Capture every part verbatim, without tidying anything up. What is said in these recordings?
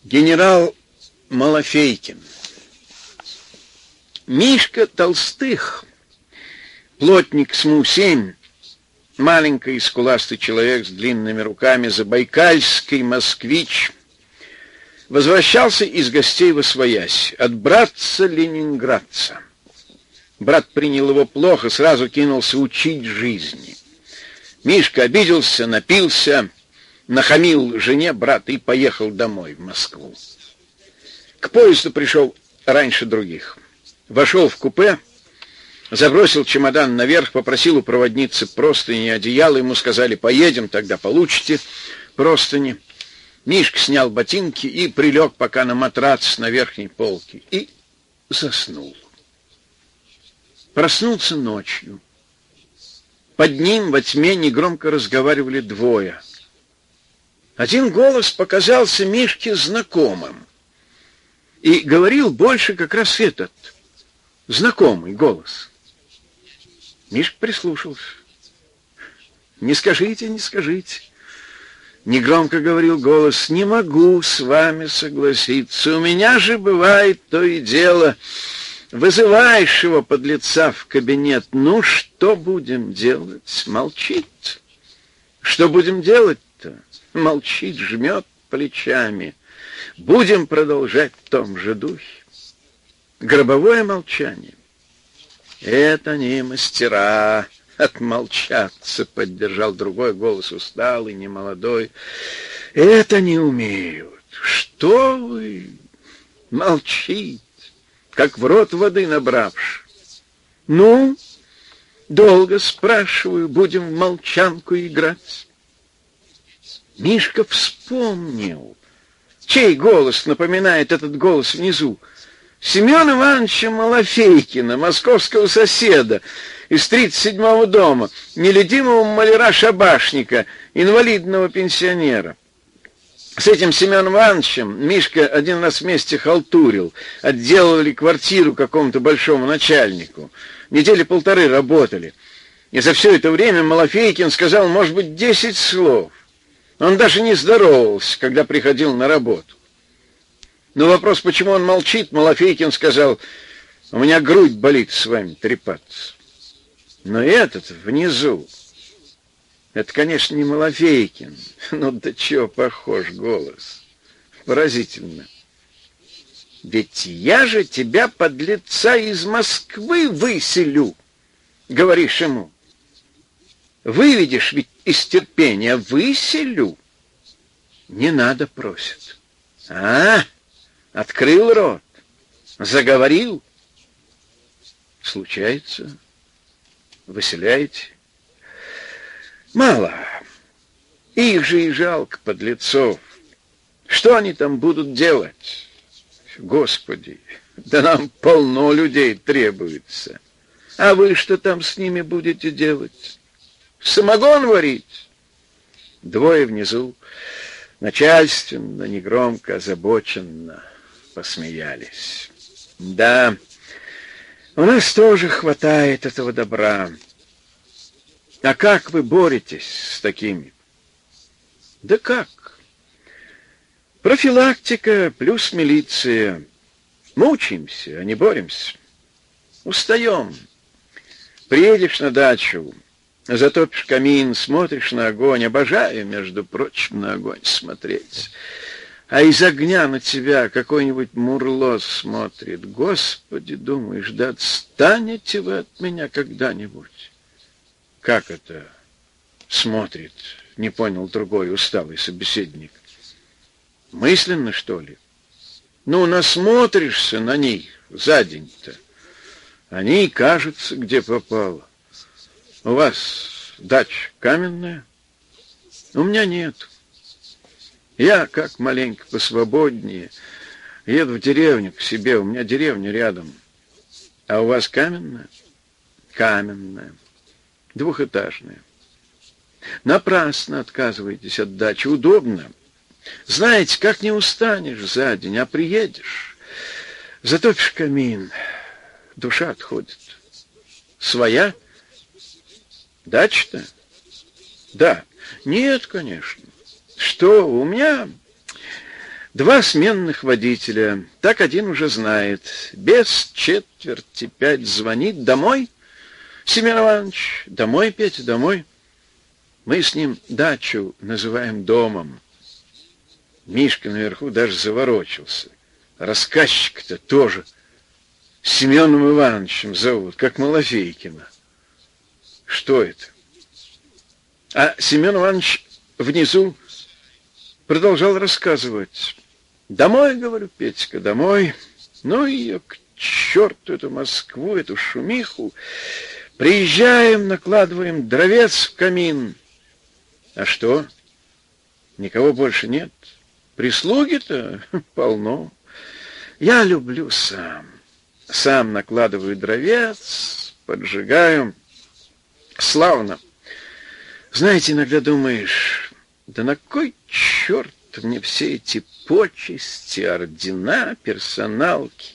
Генерал Малафейкин. Мишка Толстых, плотник СМУ семь, маленький скуластый человек с длинными руками, забайкальский москвич, возвращался из гостей восвоясь от братца-ленинградца. Брат принял его плохо, сразу кинулся учить жизни. Мишка обиделся, напился, нахамил жене брата и поехал домой, в Москву. К поезду пришел раньше других. Вошел в купе, забросил чемодан наверх, попросил у проводницы простыни и одеяло. Ему сказали: поедем, тогда получите простыни. Мишка снял ботинки и прилег пока на матрац на верхней полке и заснул. Проснулся ночью. Под ним во тьме негромко разговаривали двое. Один голос показался Мишке знакомым. И говорил больше как раз этот, знакомый голос. Мишка прислушался. «Не скажите, не скажите». Негромко говорил голос: «Не могу с вами согласиться. У меня же бывает то и дело. Вызываешь его подлеца в кабинет. Ну, что будем делать? Молчит. Что будем делать-то? Молчит, жмет плечами. Будем продолжать в том же духе. Гробовое молчание. Это они мастера отмолчаться», — поддержал другой голос, усталый, немолодой. «Это не умеют. Что вы? Молчит, как в рот воды набравши. Ну, долго, спрашиваю, будем в молчанку играть». Мишка вспомнил, чей голос напоминает этот голос внизу. Семена Ивановича Малафейкина, московского соседа из тридцать седьмого дома, нелюдимого маляра-шабашника, инвалидного пенсионера. С этим Семеном Ивановичем Мишка один раз вместе халтурил, отделывали квартиру какому-то большому начальнику. Недели полторы работали. И за все это время Малафейкин сказал, может быть, десять слов. Он даже не здоровался, когда приходил на работу. На вопрос, почему он молчит, Малафейкин сказал: «У меня грудь болит с вами трепаться». Но этот внизу, это, конечно, не Малафейкин, но да чего похож голос. Поразительно. «Ведь я же тебя, подлеца, из Москвы выселю», — говоришь ему. «Выведешь ведь из терпения, выселю». «Не надо», — просит. «А, открыл рот, заговорил». Случается, выселяете. Мало. Их же и жалко, подлецов. Что они там будут делать? Господи, да нам полно людей требуется. А вы что там с ними будете делать? Самогон варить? Двое внизу начальственно, негромко, озабоченно посмеялись. Да, у нас тоже хватает этого добра. А как вы боретесь с такими? Да как? Профилактика плюс милиция. Мучаемся, а не боремся. Устаем. Приедешь на дачу, затопишь камин, смотришь на огонь. Обожаю, между прочим, на огонь смотреть. А из огня на тебя какой-нибудь мурло смотрит. Господи, думаешь, да отстанете вы от меня когда-нибудь? Как это смотрит? Не понял другой усталый собеседник. Мысленно, что ли? Ну, насмотришься на них за день-то. Они и кажутся, где попало. У вас дача каменная? У меня нет. Я, как маленько посвободнее, еду в деревню к себе. У меня деревня рядом. А у вас каменная? Каменная. Двухэтажная. Напрасно отказываетесь от дачи. Удобно. Знаете, как не устанешь за день, а приедешь, затопишь камин, душа отходит. Своя? Дача-то? Да. Нет, конечно. Что, у меня Два сменных водителя. Так один уже знает. Без четверти пять звонит. Домой? Семен Иванович, домой, Петя, домой. Мы с ним дачу называем домом. Мишка наверху даже заворочился. Рассказчик-то тоже Семеном Ивановичем зовут, как Малафейкина. Что это? А Семен Иванович внизу продолжал рассказывать. Домой, говорю, Петька, домой. Ну ее к черту, эту Москву, эту шумиху. Приезжаем, накладываем дровец в камин. А что? Никого больше нет? Прислуги-то полно. Я люблю сам. Сам накладываю дровец, поджигаю. Славно. Знаете, иногда думаешь, да на кой черт мне все эти почести, ордена, персоналки?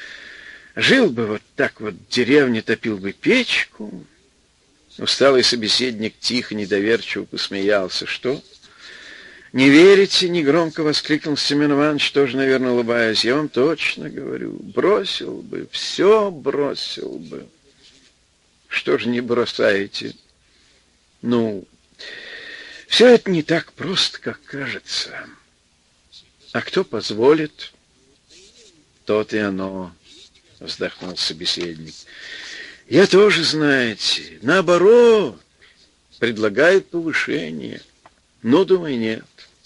Жил бы вот так вот в деревне, топил бы печку. Усталый собеседник тихо, недоверчиво посмеялся. Что? Не верите? Негромко воскликнул Семен Иванович, тоже, наверное, улыбаясь. Я вам точно говорю, бросил бы, все бросил бы. Что же не бросаете? Ну, все это не так просто, как кажется. А кто позволит, тот и оно, вздохнул собеседник. Я тоже, знаете, наоборот, предлагают повышение. Ну, думаю, нет.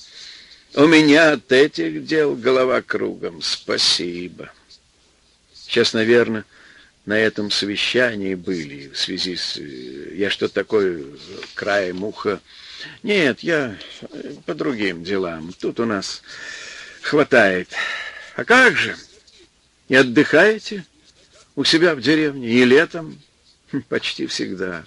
У меня от этих дел голова кругом. Спасибо. Сейчас, наверное, на этом совещании были в связи с... Я что-то такое краем уха... Нет, я по другим делам. Тут у нас хватает. А как же? И отдыхаете у себя в деревне? И летом? Почти всегда.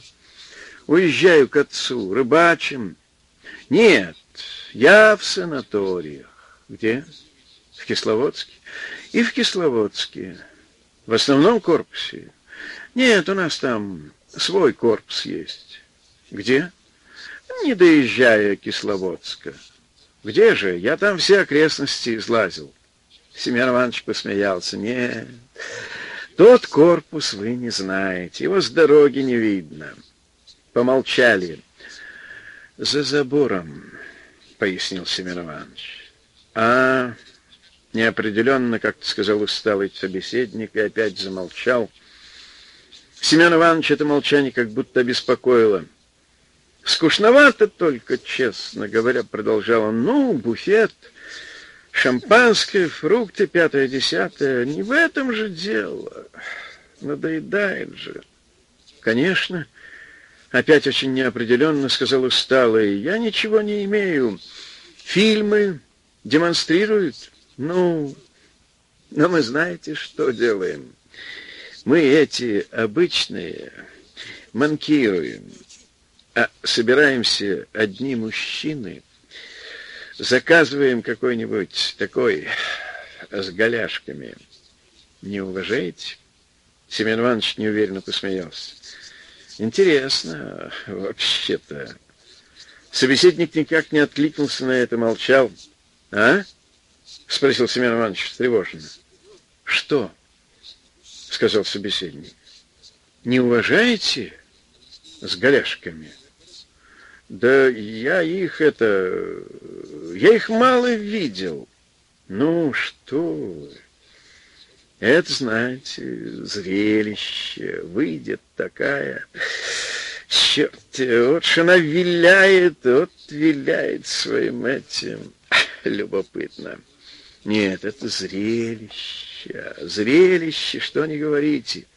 Уезжаю к отцу, рыбачим. Нет, я в санаториях. Где? В Кисловодске. И в Кисловодске. В основном корпусе. Нет, у нас там свой корпус есть. Где? Не доезжая Кисловодска. Где же? Я там все окрестности излазил. Семен Иванович посмеялся. Нет, тот корпус вы не знаете. Его с дороги не видно. Помолчали. За забором, пояснил Семен Иванович. А, неопределенно, как-то сказал усталый собеседник, и опять замолчал. Семен Иванович это молчание как будто обеспокоило. Скучновато только, честно говоря, продолжал он. Ну, буфет, шампанское, фрукты, пятое, десятое. Не в этом же дело. Надоедает же. Конечно, опять очень неопределенно сказал усталый. Я ничего не имею. Фильмы демонстрируют. Ну, но мы знаете, что делаем. Мы эти обычные манкируем. А собираемся одни мужчины, заказываем какой-нибудь такой с голяшками. Не уважаете? Семен Иванович неуверенно посмеялся. Интересно, вообще-то. Собеседник никак не откликнулся на это, молчал. А? Спросил Семен Иванович встревоженно. Что? Сказал собеседник. Не уважаете с голяшками? Да я их это... Я их мало видел. Ну, что вы. Это, знаете, зрелище. Выйдет такая... Черт, вот ж она виляет, вот виляет своим этим. Любопытно. Нет, это зрелище. Зрелище, что не говорите.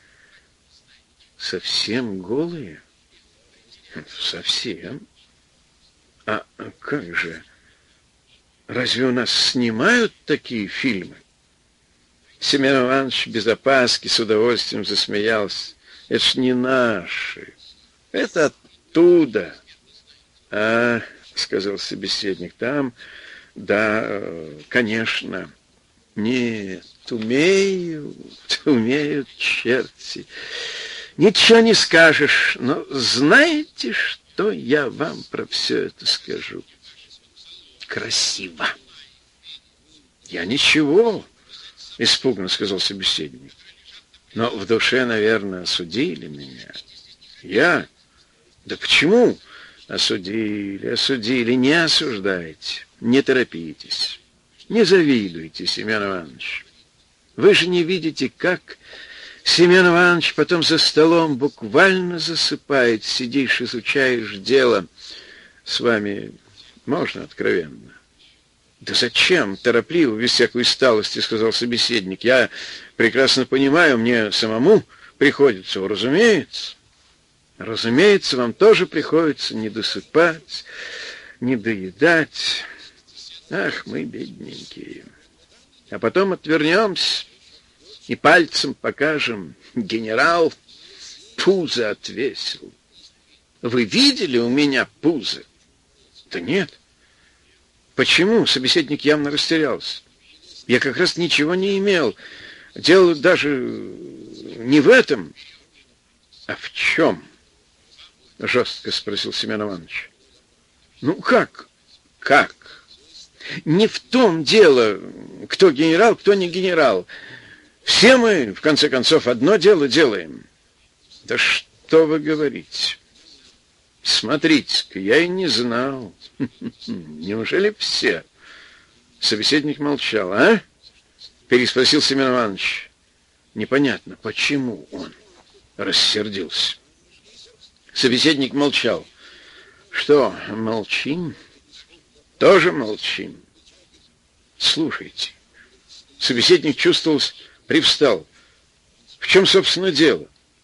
Совсем голые? Совсем. А как же? Разве у нас снимают такие фильмы? Семен Иванович без опаски с удовольствием засмеялся. Это ж не наши. Это оттуда. А, сказал собеседник, там, да, конечно. Нет, умеют, умеют черти. Ничего не скажешь, но знаете, что я вам про все это скажу? Красиво. Я ничего, испуганно сказал собеседник. Но в душе, наверное, осудили меня. Я? Да почему? Осудили, осудили, не осуждайте, не торопитесь, не завидуйте, Семен Иванович. Вы же не видите, как Семен Иванович потом за столом буквально засыпает, сидишь, изучаешь дело. С вами можно откровенно? Да зачем? Торопливо, без всякой усталости, сказал собеседник. Я прекрасно понимаю, мне самому приходится, разумеется. Разумеется, вам тоже приходится не досыпать, не доедать. Ах, мы бедненькие. А потом отвернемся и пальцем покажем. Генерал пузо отвесил. Вы видели у меня пузо? Да нет. Почему? Собеседник явно растерялся. Я как раз ничего не имел. Дело даже не в этом. А в чем? Жестко спросил Семен Иванович. Ну как? Как? Не в том дело, кто генерал, кто не генерал. Все мы, в конце концов, одно дело делаем. Да что вы говорите? Смотрите-ка, я и не знал. Неужели все? Собеседник молчал. А? Переспросил Семен Иванович. Непонятно, почему он рассердился. Собеседник молчал. Что, молчим? Тоже молчим. Слушайте. Собеседник чувствовался, привстал. В чем, собственно, дело?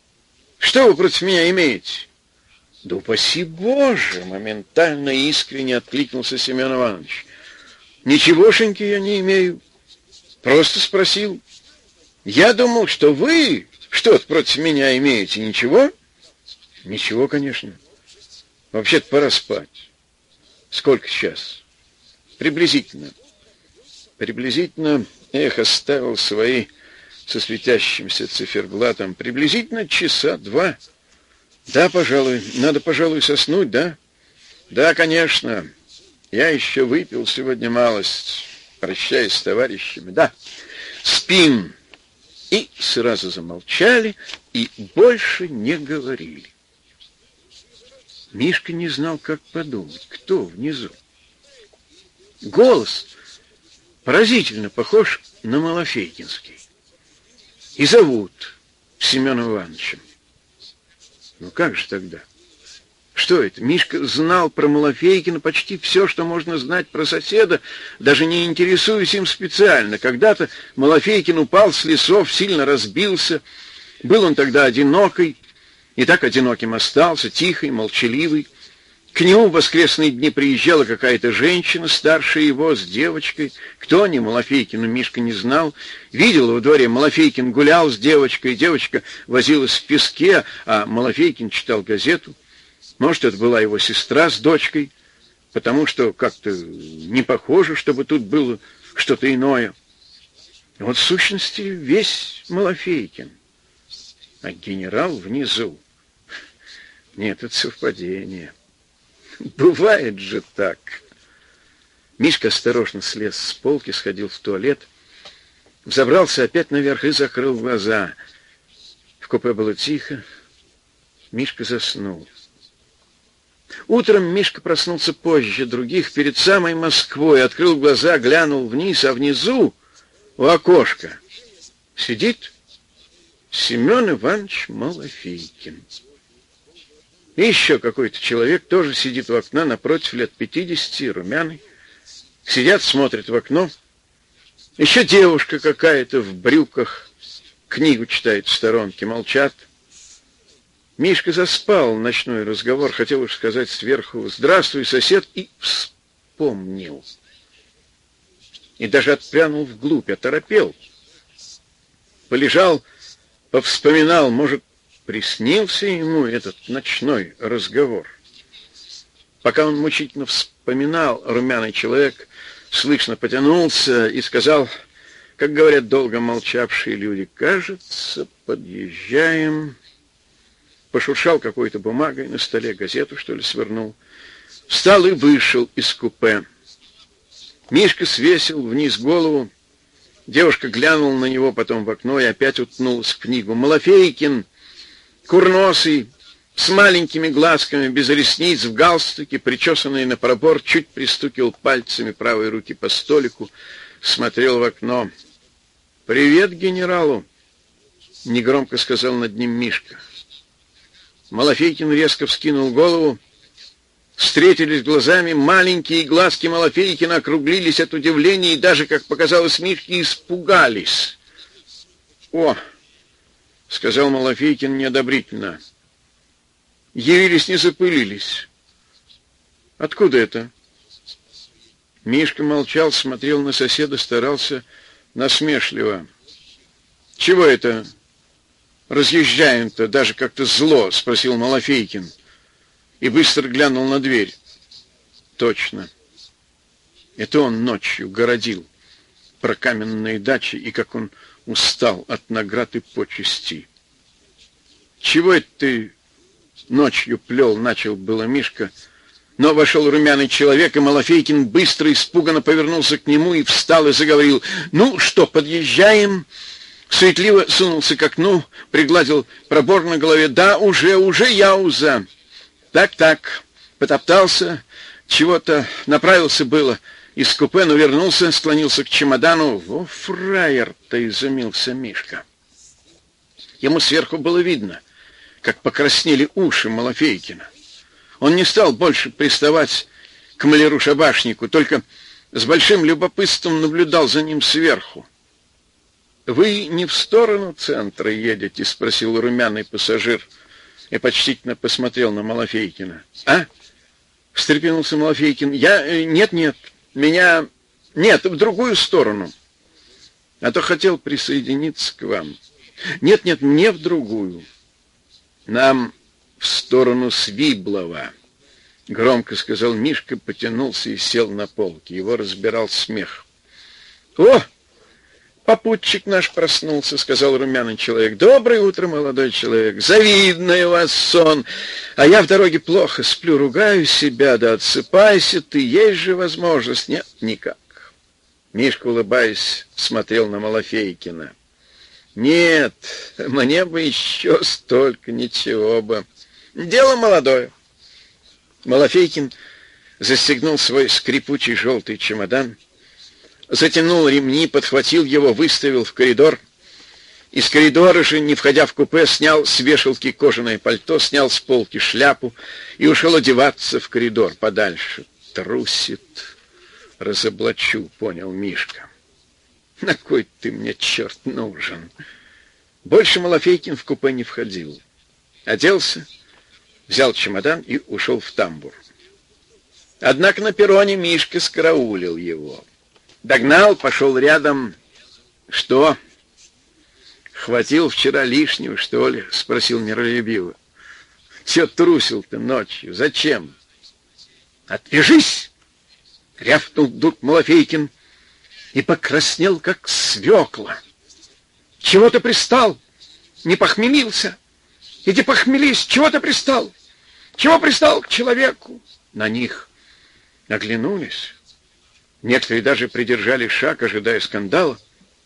Что вы против меня имеете? Да упаси Боже! Моментально и искренне откликнулся Семен Иванович. Ничегошеньки я не имею. Просто спросил. Я думал, что вы что-то против меня имеете. Ничего? Ничего, конечно. Вообще-то пора спать. Сколько сейчас? Приблизительно. Приблизительно, эх, оставил свои со светящимся циферблатом. Приблизительно часа два. Да, пожалуй. Надо, пожалуй, соснуть, да? Да, конечно. Я еще выпил сегодня малость, прощаясь с товарищами. Да, спим. И сразу замолчали, и больше не говорили. Мишка не знал, как подумать, кто внизу. Голос поразительно похож на Малафейкинский. И зовут Семеном Ивановичем. Ну как же тогда? Что это? Мишка знал про Малафейкина почти все, что можно знать про соседа, даже не интересуясь им специально. Когда-то Малафейкин упал с лесов, сильно разбился. Был он тогда одинокий, и так одиноким остался, тихий, молчаливый. К нему в воскресные дни приезжала какая-то женщина, старше его, с девочкой. Кто они, Малафейкину, Мишка не знал. Видел во дворе, Малафейкин гулял с девочкой, девочка возилась в песке, а Малафейкин читал газету. Может, это была его сестра с дочкой, потому что как-то не похоже, чтобы тут было что-то иное. Вот в сущности весь Малафейкин, а генерал внизу. Нет, это совпадение. Бывает же так. Мишка осторожно слез с полки, сходил в туалет, взобрался опять наверх и закрыл глаза. В купе было тихо. Мишка заснул. Утром Мишка проснулся позже других, перед самой Москвой, открыл глаза, глянул вниз, а внизу, у окошка, сидит Семен Иванович Малафейкин. И еще какой-то человек тоже сидит у окна напротив, лет пятидесяти, румяный. Сидят, смотрят в окно. Еще девушка какая-то в брюках, книгу читает в сторонке, молчат. Мишка заспал ночной разговор, хотел уж сказать сверху «Здравствуй, сосед», и вспомнил. И даже отпрянул вглубь, оторопел. Полежал, повспоминал, может, приснился ему этот ночной разговор. Пока он мучительно вспоминал, румяный человек слышно потянулся и сказал, как говорят долго молчавшие люди, «Кажется, подъезжаем». Пошуршал какой-то бумагой на столе, газету, что ли, свернул. Встал и вышел из купе. Мишка свесил вниз голову. Девушка глянула на него, потом в окно и опять уткнулась в книгу. Малафейкин, курносый, с маленькими глазками, без ресниц, в галстуке, причесанный на пробор, чуть пристукивал пальцами правой руки по столику, смотрел в окно. «Привет генералу!» — негромко сказал над ним Мишка. Малафейкин резко вскинул голову. Встретились глазами, маленькие глазки Малафейкина округлились от удивления и даже, как показалось Мишке, испугались. «О!» — сказал Малафейкин неодобрительно. «Явились, не запылились. Откуда это?» Мишка молчал, смотрел на соседа, старался насмешливо. «Чего это разъезжаем-то, даже как-то зло?» — спросил Малафейкин. И быстро глянул на дверь. Точно. Это он ночью городил про каменные дачи, и как он устал от наград и почестей. «Чего это ты ночью плел?» — начал было Мишка. Но вошел румяный человек, и Малафейкин быстро, испуганно повернулся к нему и встал и заговорил. «Ну что, подъезжаем?» Суетливо сунулся к окну, пригладил пробор на голове. «Да, уже, уже яуза!» Так-так, потоптался, чего-то направился было из купе, но вернулся, склонился к чемодану. «Во, фраер-то!» — изумился Мишка. Ему сверху было видно, как покраснели уши Малафейкина. Он не стал больше приставать к маляру-шабашнику, только с большим любопытством наблюдал за ним сверху. «Вы не в сторону центра едете?» — спросил румяный пассажир и почтительно посмотрел на Малафейкина. «А?» — встрепенулся Малафейкин. «Я... Нет-нет, меня... Нет, в другую сторону. А то хотел присоединиться к вам. Нет-нет, мне в другую. Нам в сторону Свиблова», — громко сказал Мишка, потянулся и сел на полке. Его разбирал смех. «О! Попутчик наш проснулся», — сказал румяный человек. «Доброе утро, молодой человек. Завидный у вас сон. А я в дороге плохо сплю, ругаю себя. Да отсыпайся ты, есть же возможность». «Нет, никак». Мишка, улыбаясь, смотрел на Малафейкина. «Нет, мне бы еще столько, ничего бы. Дело молодое». Малафейкин застегнул свой скрипучий желтый чемодан, затянул ремни, подхватил его, выставил в коридор. Из коридора же, не входя в купе, снял с вешалки кожаное пальто, снял с полки шляпу и ушел одеваться в коридор подальше. «Трусит, разоблачу», — понял Мишка. «На кой ты мне, черт, нужен?» Больше Малафейкин в купе не входил. Оделся, взял чемодан и ушел в тамбур. Однако на перроне Мишка скараулил его. Догнал, пошел рядом. «Что? Хватил вчера лишнего, что ли?» — спросил миролюбиво. «Че трусил-то ночью? Зачем?» «Отвяжись!» — рявкнул вдруг Малафейкин и покраснел, как свекла. «Чего ты пристал? Не похмелился? Иди похмелись! Чего ты пристал? Чего пристал к человеку?» На них оглянулись. Некоторые даже придержали шаг, ожидая скандала.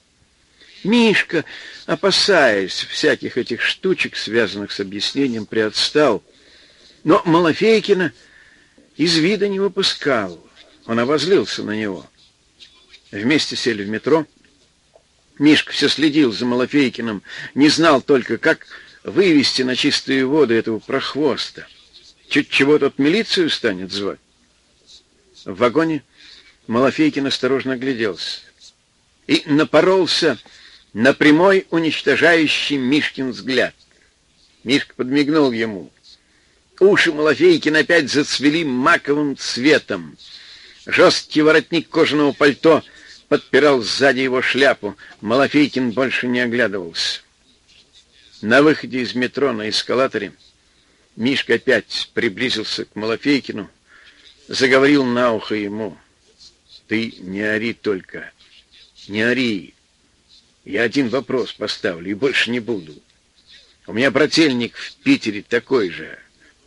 Мишка, опасаясь всяких этих штучек, связанных с объяснением, приотстал. Но Малафейкина из вида не выпускал. Он обозлился на него. Вместе сели в метро. Мишка все следил за Малафейкиным, не знал только, как вывести на чистые воды этого прохвоста. Чуть чего тот милицию станет звать. В вагоне Малафейкин осторожно огляделся и напоролся на прямой, уничтожающий Мишкин взгляд. Мишка подмигнул ему. Уши Малафейкина опять зацвели маковым цветом. Жесткий воротник кожаного пальто подпирал сзади его шляпу. Малафейкин больше не оглядывался. На выходе из метро на эскалаторе Мишка опять приблизился к Малафейкину, заговорил на ухо ему. «Ты не ори только, не ори. Я один вопрос поставлю и больше не буду. У меня брательник в Питере такой же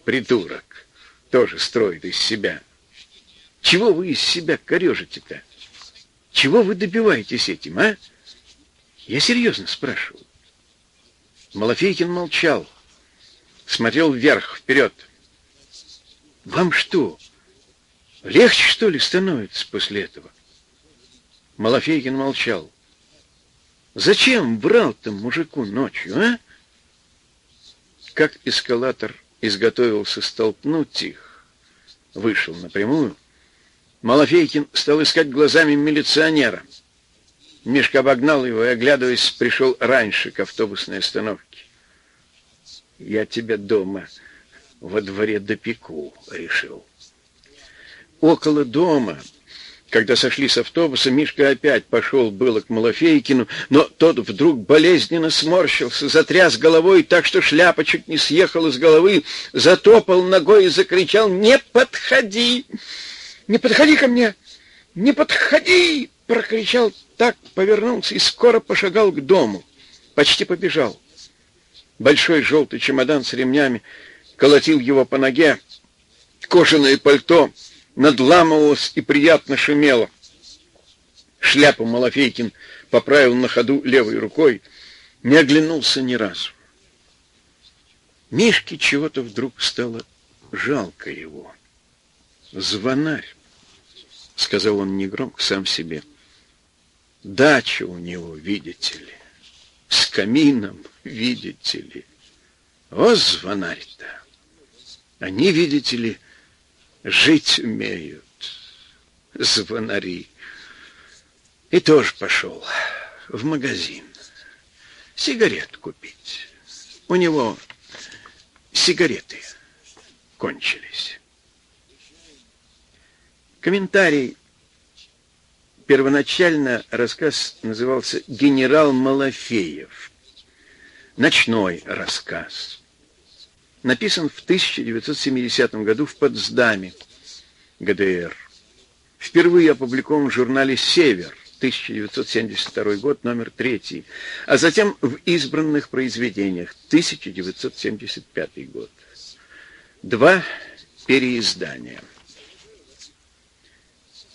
придурок, тоже строит из себя. Чего вы из себя корежите-то? Чего вы добиваетесь этим, а? Я серьезно спрашиваю. Малафейкин молчал, смотрел вверх, вперед. Вам что, легче, что ли, становится после этого? Малафейкин молчал. Зачем брал-то мужику ночью, а? Как эскалатор изготовился столкнуть их, вышел напрямую, Малафейкин стал искать глазами милиционера. Мишка обогнал его и, оглядываясь, пришел раньше к автобусной остановке. «Я тебя дома во дворе допеку», — решил. Около дома, когда сошли с автобуса, Мишка опять пошел было к Малафейкину, но тот вдруг болезненно сморщился, затряс головой так, что шляпа чуть не съехала с головы, затопал ногой и закричал: «Не подходи! Не подходи ко мне! Не подходи!» Прокричал так, повернулся и скоро пошагал к дому. Почти побежал. Большой желтый чемодан с ремнями колотил его по ноге. Кожаное пальто надламывалось и приятно шумело. Шляпу Малафейкин поправил на ходу левой рукой, не оглянулся ни разу. Мишке чего-то вдруг стало жалко его. «Звонарь», — сказал он негромко сам себе. «Дача у него, видите ли, с камином, видите ли. О, звонарь-то! Они, видите ли, жить умеют, звонари». И тоже пошел в магазин сигарет купить. У него сигареты кончились. Комментарий. Первоначально рассказ назывался «Генерал Малафеев». Ночной рассказ. Написан в тысяча девятьсот семидесятом году в Потсдаме, ГДР. Впервые опубликован в журнале «Север», тысяча девятьсот семьдесят второй год, номер третий, а затем в избранных произведениях, тысяча девятьсот семьдесят пятый год. Два переиздания.